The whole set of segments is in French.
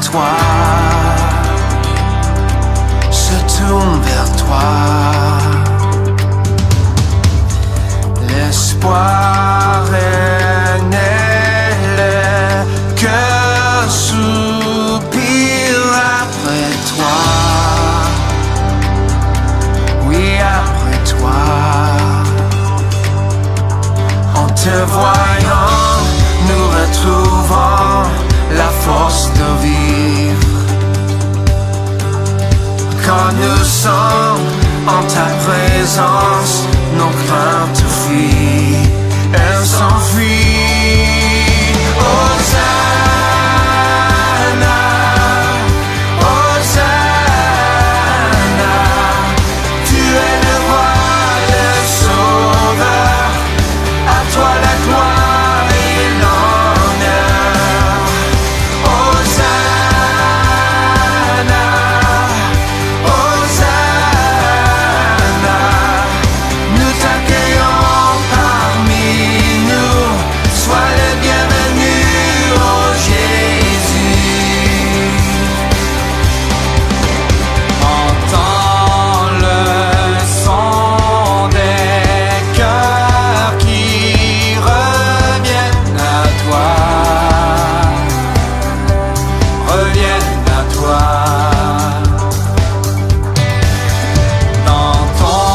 toi, se tourne vers toi. L'espoir est né, le cœur soupire après toi. Oui, après toi. En te voyant, nous retrouvons la force de vivre. Quand nous sommes en ta présence, nos craintes fuient, elles s'enfuient. Hosanna, Hosanna, tu es le roi, le sauveur, à toi la gloire et l'honneur. Hosanna, Hosanna, nous t'accueillons parmi nous, sois le bienvenu, oh Jésus. Entends le son des cœurs qui reviennent à toi, reviennent à toi. Dans ton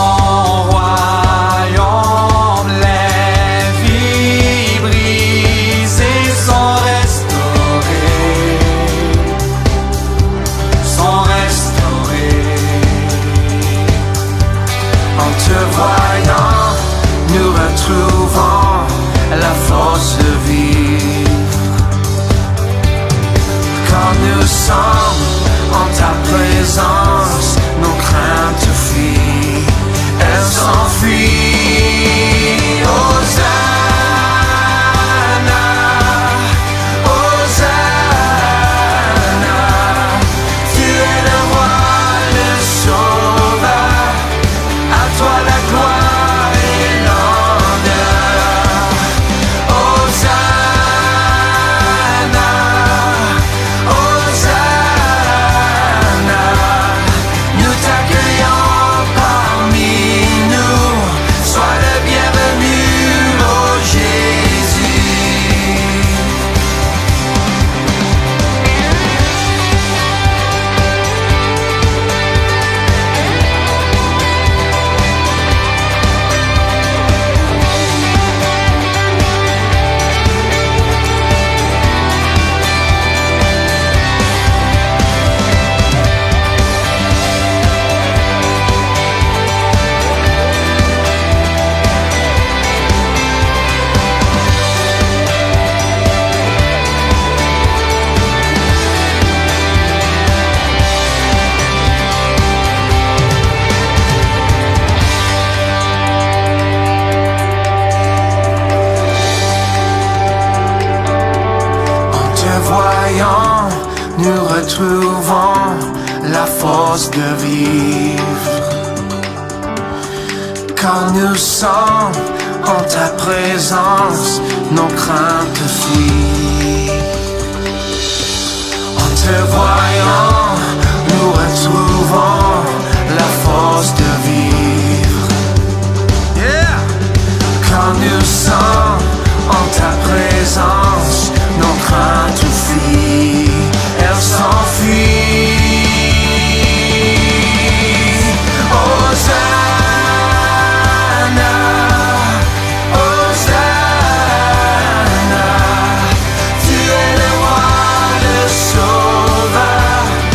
royaume, les vies brisées sont restaurées, sont restaurées. En te voyant, nous retrouvons la force de vivre. Quand nous sommes en ta présence, nos craintes fuient, elles s'enfuient. Hosanna, Hosanna, tu es le roi, le sauveur, à toi la gloire et l'honneur. Hosanna, Hosanna, nous t'accueillons parmi nous, sois le bienvenu, oh Jésus. En te voyant, nous retrouvons la force de vivre. Quand nous sommes en ta présence, nos craintes fuient. En te voyant, nous retrouvons la force de vivre. Yeah! Quand nous sommes en ta présence, nos craintes fuient, elles s'enfuient. Hosanna, Hosanna, tu es le roi, le sauveur,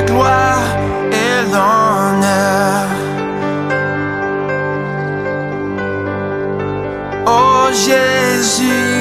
gloire et l'honneur. Oh Jésus,